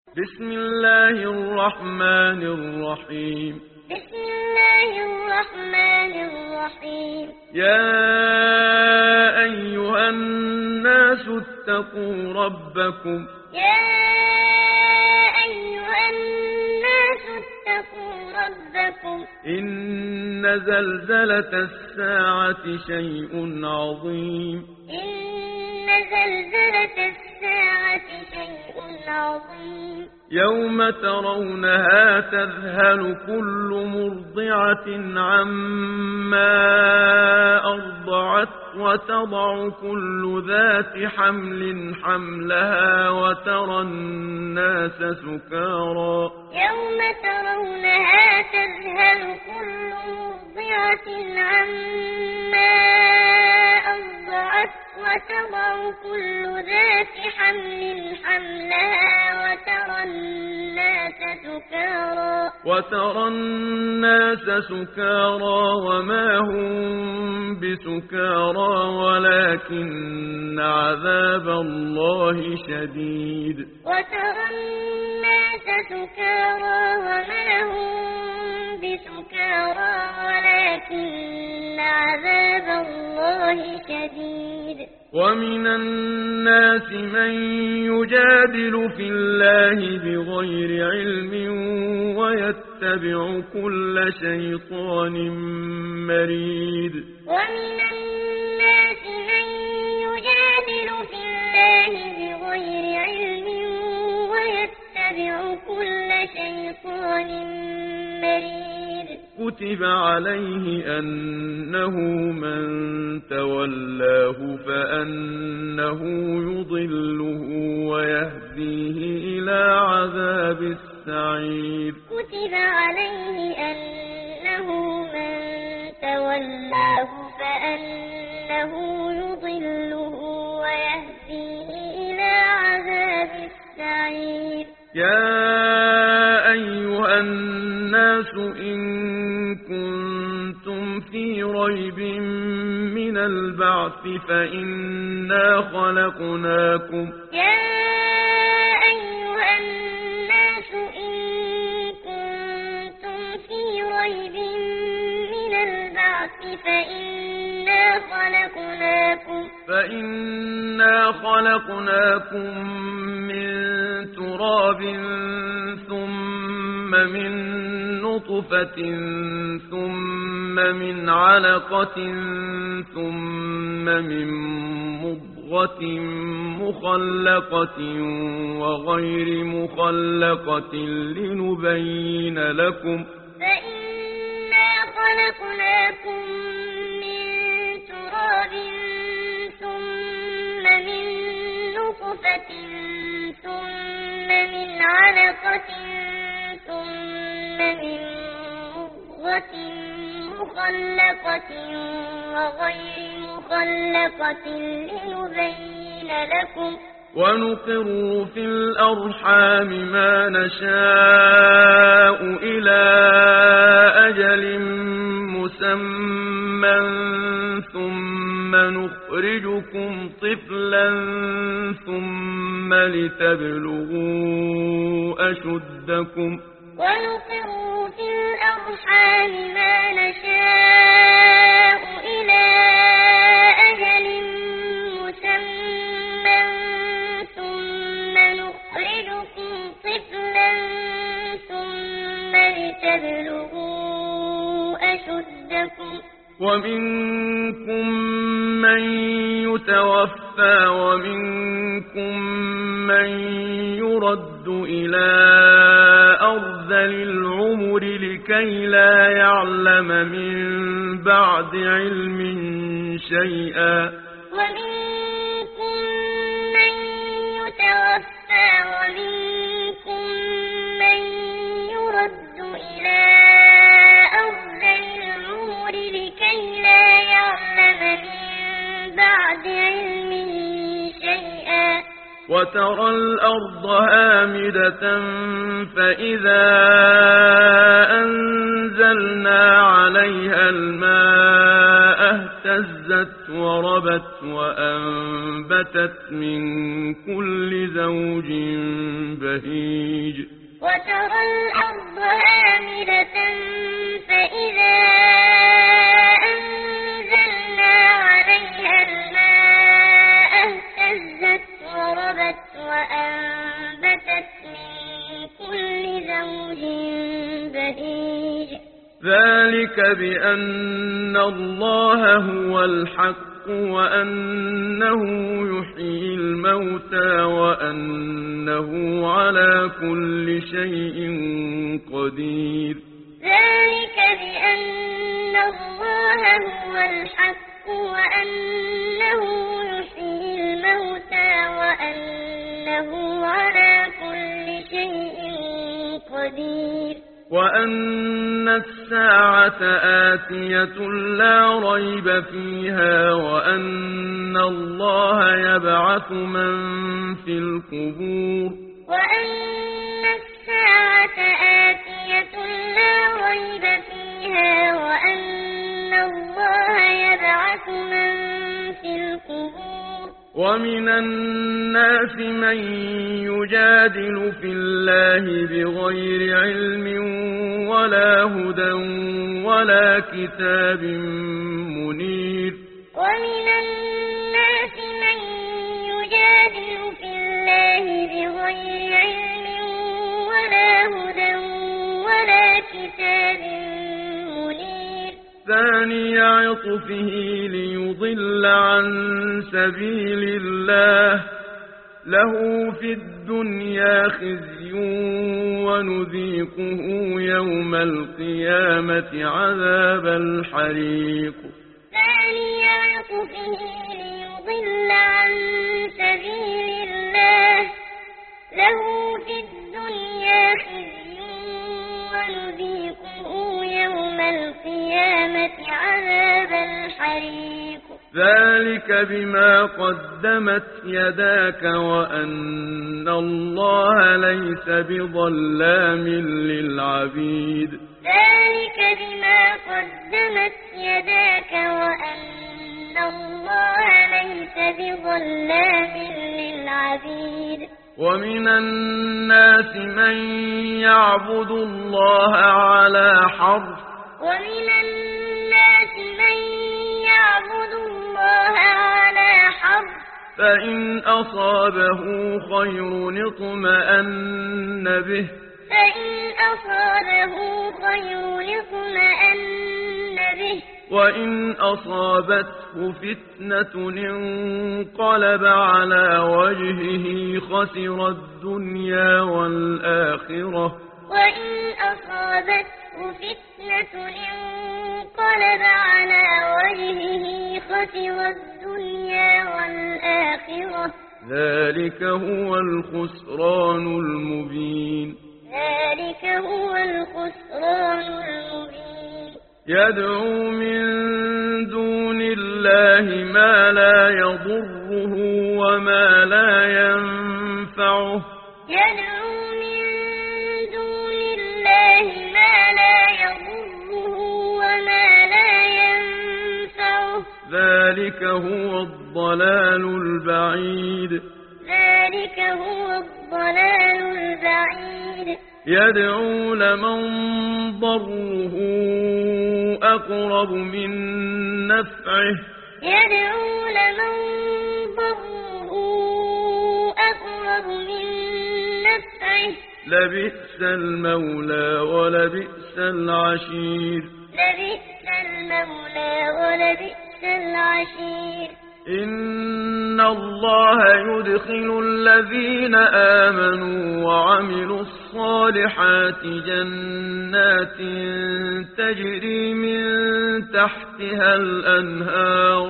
بسم الله الرحمن الرحيم. بسم الله الرحمن الرحيم. يا أيها الناس اتقوا ربكم. يا أيها الناس اتقوا ربكم. إن زلزلة الساعة شيء عظيم. إن زلزلة الساعة شيء عظيم. يوم ترونها تذهل كل مرضعة عما أرضعت وتضع كل ذات حمل حملها وترى الناس سكارى. يوم ترونها تذهل كل مرضعة عما أرضعت وتضع كل ذات حمل حملها وترى الناس سكارى وما هم بسكارى ولكن عذاب الله شديد. وترى الناس سكارى وما هم بسكارى ولكن عذاب الله شديد. ومن الناس من يجادل في الله بغير علم ويتبع كل شيطان مريد. ومن الناس من يجادل في الله بغير علم ويتبع كل شيطان مريد. كتب عليه أنه من تولاه فأنه يضله ويهديه إلى عذاب السعير. كتب عليه أنه من تولاه فأنه يضله ويهديه إلى عذاب السعير. يا أيها الناس إن كنتم في ريب من البعث فإنا خلقناكم. يا أيها الناس إن كنتم في ريب من البعث فإنا خلقناكم من تراب ثم من نطفة ثم من علقة ثم من مضغة مخلقة وغير مخلقة لنبين لكم. فإنا خلقناكم من تراب ثم من نطفة ثم من علقة ثم من مضغة مخلقة وغير مخلقة لنبين لكم. ونقر في الأرحام ما نشاء إلى أجل مسمى ثم نخرجكم طفلا ثم لتبلغوا أشدكم. ونقر في الأرحام ما نشاء إلى أجل مسمى ثم نخرجكم طفلا ثم لتبلغوا أشدكم. ومنكم من يتوفى ومنكم من يرد إلى أرذل العمر لكي لا يعلم من بعد علم شيئا. ومنكم من يتوفى ومنكم من يرد إلى أرذل العمر لكي لا يعلم من بعد علم شيئا. وترى الأرض هامدة فإذا أنزلنا عليها الماء اهتزت وربت وأنبتت أتت من كل زوج بهيج وترى الأرض هامدة فإذا أنزلنا عليها الماء اهتزت وربت وأنبتت من كل زوج بهيج ذلك بأن الله هو الحق وأنه يحيي الموتى وأنه على كل شيء قدير ذلك بأن الله هو الحق وأنه يحيي الموتى وأنه على كل شيء قدير وأن الساعة آتية لا ريب فيها وأن الله يبعث من في القبور وأن الساعة آتية لا ريب فيها وأن الله يبعث من في القبور ومن الناس من يجادل في الله بغير علم ولا هدى ولا كتاب منير ومن الناس من يجادل في الله بغير علم ولا هدى ولا كتاب منير ثاني عطفه ليضل عن سبيل الله له في الدنيا خزي ونذيقه يوم القيامة عذاب الحريق ثاني عطفه ليضل عن سبيل الله له في الدنيا خزي ونذيقه يوم القيامة عذاب الحريق ذلك بما قدمت يداك وأن الله ليس بظلام للعبيد ذلك بما قدمت يداك وأن الله ليس بظلام للعبيد ومن الناس من يعبد الله على حرف ومن الناس من يعبد الله على حرف فإن أصابه خير اطمأن به فإن أصابه خير اطمأن به وإن أصابته فتنة انقلب على وجهه خسر الدنيا والآخرة وإن أصابته فتنة انقلب على وجهه خسر الدنيا والآخرة ذلك هو الخسران المبين ذلك هو الخسران المبين يدعو من دون الله ما لا يضره وما لا ينفعه يدعو من دون الله ما لا يضره وما لا ينفعه ذلك هو الضلال البعيد ذلك هو الضلال البعيد يدعو لمن ضره أقرب من نفعه يدعو لمن ضره أقرب من نفعه لبئس المولى ولبئس العشير لبئس المولى ولبئس العشير إن الله يدخل الذين آمنوا وعملوا الصالحات جنات تجري من تحتها الأنهار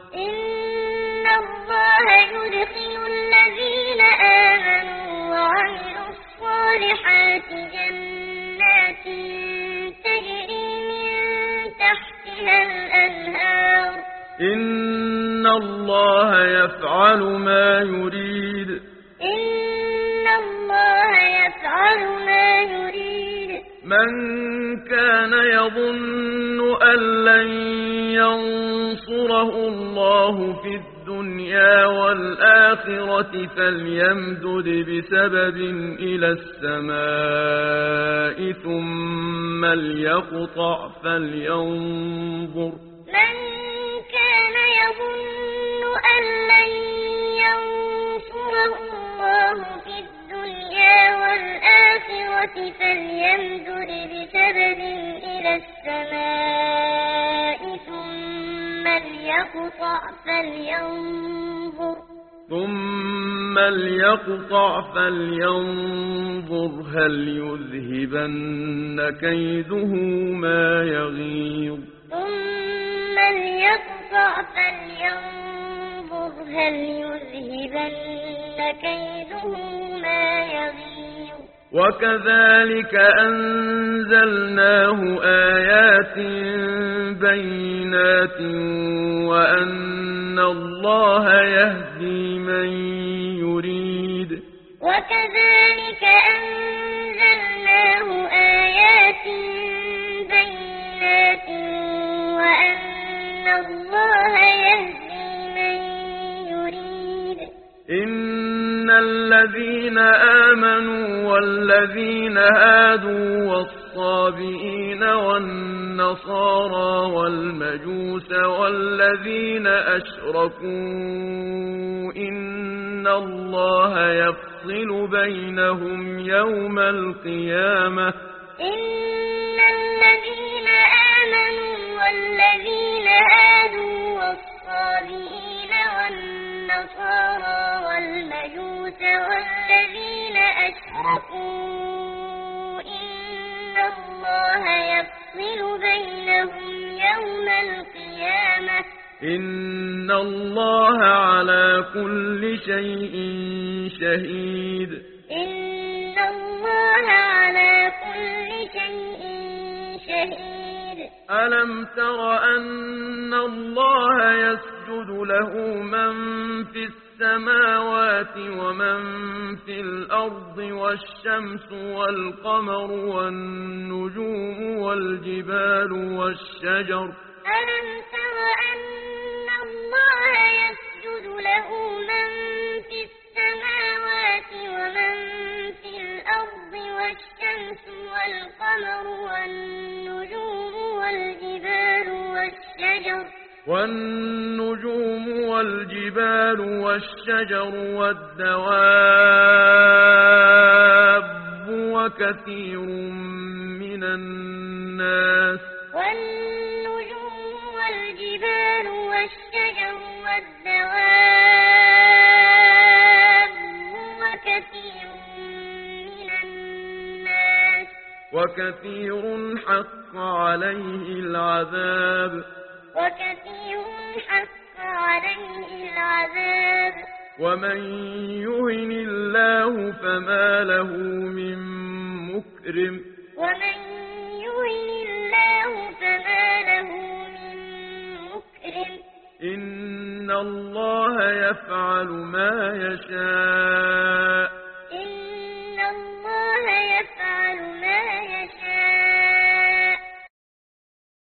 إن الله يدخل الذين آمنوا وعملوا الصالحات جنات تجري من تحتها الأنهار إن الله يفعل ما يريد إن الله يفعل ما يريد من كان يظن أن لن ينصره الله في الدنيا الدنيا والآخرة فليمدد بسبب إلى السماء ثم ليقطع فلينظر. من كان يظن أن لن ينصره الله في الدنيا والآخرة فليمدد بسبب إلى السماء ثم ليقطع فلينظر هل يذهبن كيده ما يغيظ. ثم ليقطع فلينظر هل يذهبن كيده ما يغيظ. وكذلك أنزلناه آيات بينات وأن الله يهدي من يريد. وكذلك أنزلناه آيات بينات وأن الله يهدي من يريد. إن الذين آمنوا والذين هادوا والصابئين والنصارى والمجوس والذين أشركوا إن الله يفصل بينهم يوم القيامة. إن الذين آمنوا والذين هادوا والصابئين والنصارى والمجوس والذين أشركوا إن الله يفصل بينهم يوم القيامة. إن الله على كل شيء شهيد. إن الله على كل شيء شهيد. ألم تر أن الله يسجد له من في السماوات ومن في الأرض والشمس والقمر والنجوم والجبال والشجر. ألم تر أن الله يسجد له من في السماوات ومن في الأرض والشمس والقمر والنجوم والجبال والشجر والدواب وكثير من الناس. والنجوم والجبال والشجر والدواب وكثير من الناس. وكثير حق عليه العذاب. وكثير حق عليه العذاب. ومن يهن الله فما له من مكرم. ومن يهن الله فما له من مكرم. إن الله يفعل ما يشاء. إن